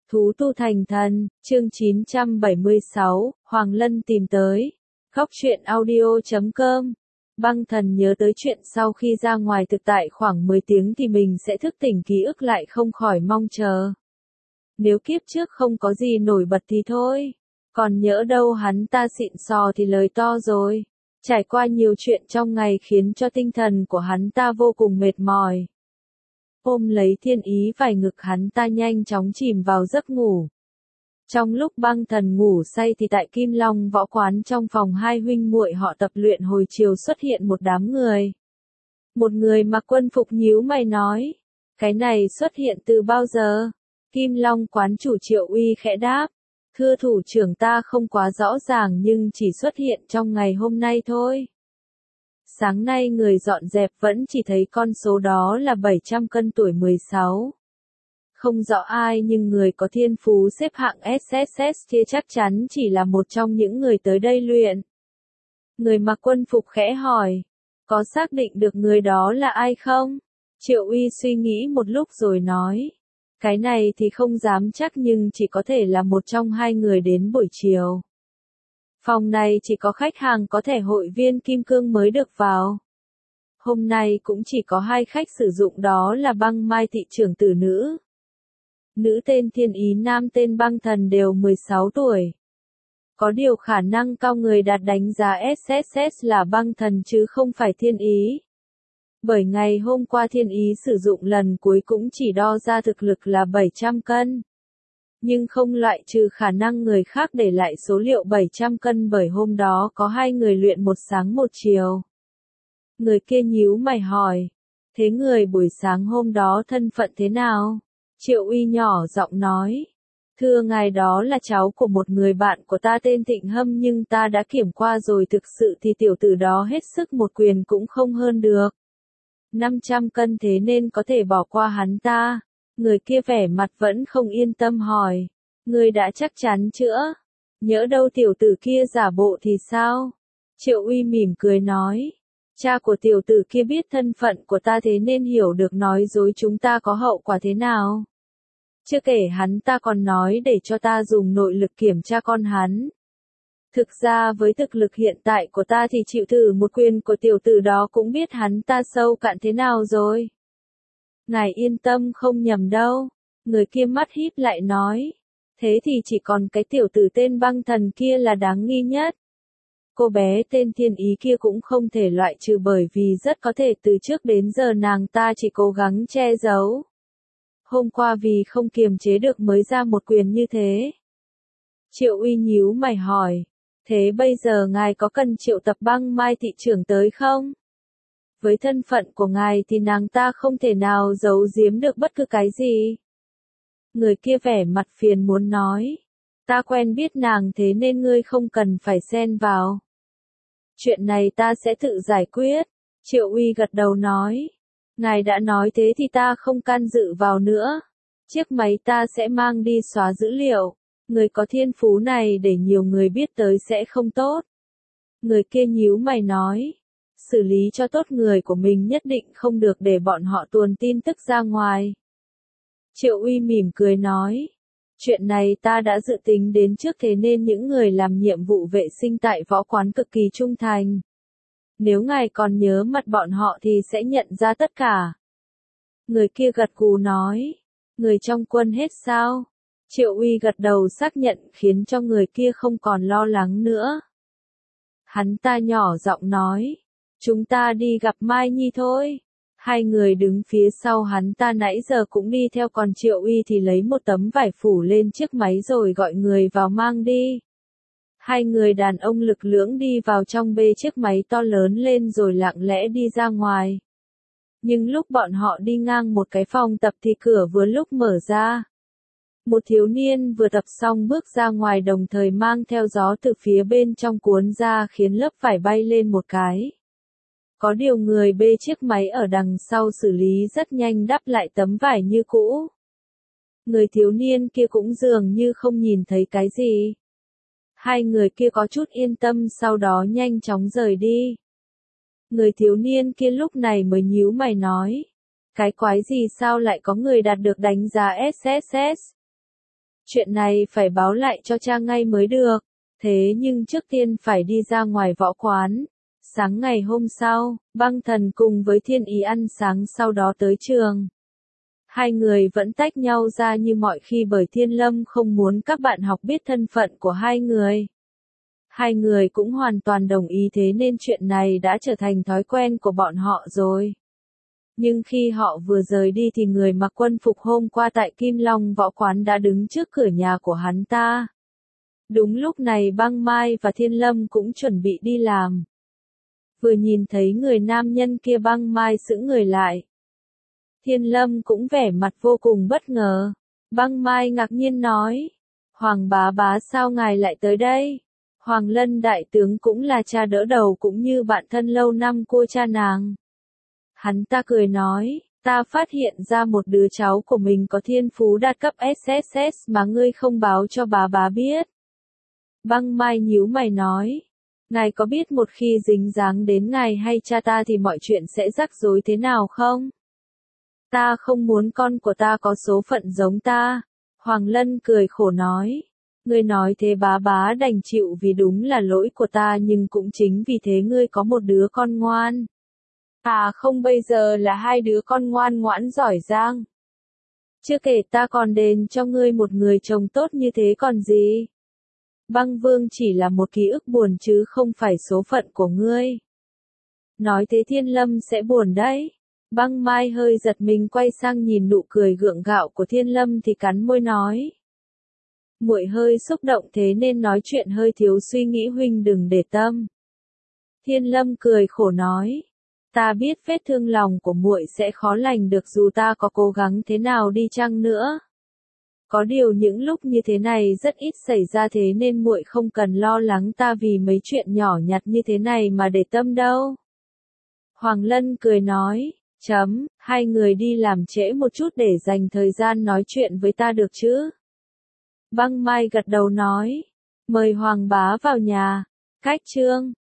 Thú tu thành thần, chương 976, Hoàng Lân tìm tới. Góc truyện audio.com. Băng thần nhớ tới chuyện sau khi ra ngoài thực tại khoảng 10 tiếng thì mình sẽ thức tỉnh ký ức lại không khỏi mong chờ. Nếu kiếp trước không có gì nổi bật thì thôi. Còn nhỡ đâu hắn ta xịn sò thì lời to rồi. Trải qua nhiều chuyện trong ngày khiến cho tinh thần của hắn ta vô cùng mệt mỏi. Ôm lấy Thiên Ý vài ngực hắn ta nhanh chóng chìm vào giấc ngủ. Trong lúc băng thần ngủ say thì tại Kim Long võ quán trong phòng hai huynh muội họ tập luyện hồi chiều xuất hiện một đám người. Một người mặc quân phục nhíu mày nói, cái này xuất hiện từ bao giờ? Kim Long quán chủ Triệu Uy khẽ đáp, thưa thủ trưởng ta không quá rõ ràng nhưng chỉ xuất hiện trong ngày hôm nay thôi. Sáng nay người dọn dẹp vẫn chỉ thấy con số đó là 700 cân tuổi 16. Không rõ ai nhưng người có thiên phú xếp hạng SSS kia chắc chắn chỉ là một trong những người tới đây luyện. Người mặc quân phục khẽ hỏi, có xác định được người đó là ai không? Triệu Uy suy nghĩ một lúc rồi nói, cái này thì không dám chắc nhưng chỉ có thể là một trong hai người đến buổi chiều. Phòng này chỉ có khách hàng có thẻ hội viên Kim Cương mới được vào. Hôm nay cũng chỉ có hai khách sử dụng đó là Băng Mai thị trưởng tử nữ. Nữ tên Thiên Ý, nam tên Băng Thần đều 16 tuổi. Có điều khả năng cao người đạt đánh giá SSS là Băng Thần chứ không phải Thiên Ý. Bởi ngày hôm qua Thiên Ý sử dụng lần cuối cũng chỉ đo ra thực lực là 700 cân. Nhưng không loại trừ khả năng người khác để lại số liệu 700 cân bởi hôm đó có hai người luyện một sáng một chiều. Người kia nhíu mày hỏi, thế người buổi sáng hôm đó thân phận thế nào? Triệu Uy nhỏ giọng nói, thưa ngài đó là cháu của một người bạn của ta tên Thịnh Hâm nhưng ta đã kiểm qua rồi thực sự thì tiểu tử đó hết sức một quyền cũng không hơn được. 500 cân thế nên có thể bỏ qua hắn ta. Người kia vẻ mặt vẫn không yên tâm hỏi, người đã chắc chắn chữa? Nhỡ đâu tiểu tử kia giả bộ thì sao? Triệu Uy mỉm cười nói, cha của tiểu tử kia biết thân phận của ta thế nên hiểu được nói dối chúng ta có hậu quả thế nào. Chưa kể hắn ta còn nói để cho ta dùng nội lực kiểm tra con hắn. Thực ra với thực lực hiện tại của ta thì chịu thử một quyền của tiểu tử đó cũng biết hắn ta sâu cạn thế nào rồi. Ngài yên tâm không nhầm đâu. Người kia mắt híp lại nói. Thế thì chỉ còn cái tiểu tử tên Băng Thần kia là đáng nghi nhất. Cô bé tên Thiên Ý kia cũng không thể loại trừ bởi vì rất có thể từ trước đến giờ nàng ta chỉ cố gắng che giấu. Hôm qua vì không kiềm chế được mới ra một quyền như thế. Triệu Uy nhíu mày hỏi. Thế bây giờ ngài có cần triệu tập Băng Mai thị trưởng tới không? Với thân phận của ngài thì nàng ta không thể nào giấu giếm được bất cứ cái gì. Người kia vẻ mặt phiền muốn nói. Ta quen biết nàng thế nên ngươi không cần phải xen vào. Chuyện này ta sẽ tự giải quyết. Triệu Uy gật đầu nói. Ngài đã nói thế thì ta không can dự vào nữa. Chiếc máy ta sẽ mang đi xóa dữ liệu. Người có thiên phú này để nhiều người biết tới sẽ không tốt. Người kia nhíu mày nói. Xử lý cho tốt người của mình nhất định không được để bọn họ tuồn tin tức ra ngoài. Triệu Uy mỉm cười nói. Chuyện này ta đã dự tính đến trước thế nên những người làm nhiệm vụ vệ sinh tại võ quán cực kỳ trung thành. Nếu ngài còn nhớ mặt bọn họ thì sẽ nhận ra tất cả. Người kia gật gù nói. Người trong quân hết sao? Triệu Uy gật đầu xác nhận khiến cho người kia không còn lo lắng nữa. Hắn ta nhỏ giọng nói. Chúng ta đi gặp Mai Nhi thôi. Hai người đứng phía sau hắn ta nãy giờ cũng đi theo còn Triệu Uy thì lấy một tấm vải phủ lên chiếc máy rồi gọi người vào mang đi. Hai người đàn ông lực lưỡng đi vào trong bê chiếc máy to lớn lên rồi lặng lẽ đi ra ngoài. Nhưng lúc bọn họ đi ngang một cái phòng tập thì cửa vừa lúc mở ra. Một thiếu niên vừa tập xong bước ra ngoài đồng thời mang theo gió từ phía bên trong cuốn ra khiến lớp vải bay lên một cái. Có điều người bê chiếc máy ở đằng sau xử lý rất nhanh đắp lại tấm vải như cũ. Người thiếu niên kia cũng dường như không nhìn thấy cái gì. Hai người kia có chút yên tâm sau đó nhanh chóng rời đi. Người thiếu niên kia lúc này mới nhíu mày nói. Cái quái gì sao lại có người đạt được đánh giá SSS? Chuyện này phải báo lại cho cha ngay mới được. Thế nhưng trước tiên phải đi ra ngoài võ quán. Sáng ngày hôm sau, Băng Thần cùng với Thiên Ý ăn sáng sau đó tới trường. Hai người vẫn tách nhau ra như mọi khi bởi Thiên Lâm không muốn các bạn học biết thân phận của hai người. Hai người cũng hoàn toàn đồng ý, thế nên chuyện này đã trở thành thói quen của bọn họ rồi. Nhưng khi họ vừa rời đi thì người mặc quân phục hôm qua tại Kim Long võ quán đã đứng trước cửa nhà của hắn ta. Đúng lúc này Băng Mai và Thiên Lâm cũng chuẩn bị đi làm. Vừa nhìn thấy người nam nhân kia Băng Mai sững người lại. Thiên Lâm cũng vẻ mặt vô cùng bất ngờ. Băng Mai ngạc nhiên nói. Hoàng bá bá sao ngài lại tới đây? Hoàng Lân đại tướng cũng là cha đỡ đầu cũng như bạn thân lâu năm của cha nàng. Hắn ta cười nói, ta phát hiện ra một đứa cháu của mình có thiên phú đạt cấp SSS mà ngươi không báo cho bá biết. Băng Mai nhíu mày nói, ngài có biết một khi dính dáng đến ngài hay cha ta thì mọi chuyện sẽ rắc rối thế nào không? Ta không muốn con của ta có số phận giống ta. Hoàng Lân cười khổ nói, ngươi nói thế bá đành chịu vì đúng là lỗi của ta, nhưng cũng chính vì thế ngươi có một đứa con ngoan. À không, bây giờ là hai đứa con ngoan ngoãn giỏi giang. Chưa kể ta còn đền cho ngươi một người chồng tốt như thế còn gì. Băng Vương chỉ là một ký ức buồn chứ không phải số phận của ngươi. Nói thế Thiên Lâm sẽ buồn đấy. Băng Mai hơi giật mình quay sang nhìn nụ cười gượng gạo của Thiên Lâm thì cắn môi nói. Muội hơi xúc động thế nên nói chuyện hơi thiếu suy nghĩ, huynh đừng để tâm. Thiên Lâm cười khổ nói. Ta biết vết thương lòng của muội sẽ khó lành được dù ta có cố gắng thế nào đi chăng nữa. Có điều những lúc như thế này rất ít xảy ra thế nên muội không cần lo lắng ta vì mấy chuyện nhỏ nhặt như thế này mà để tâm đâu. Hoàng Lân cười nói, hai người đi làm trễ một chút để dành thời gian nói chuyện với ta được chứ? Băng Mai gật đầu nói, mời Hoàng bá vào nhà. Cách chương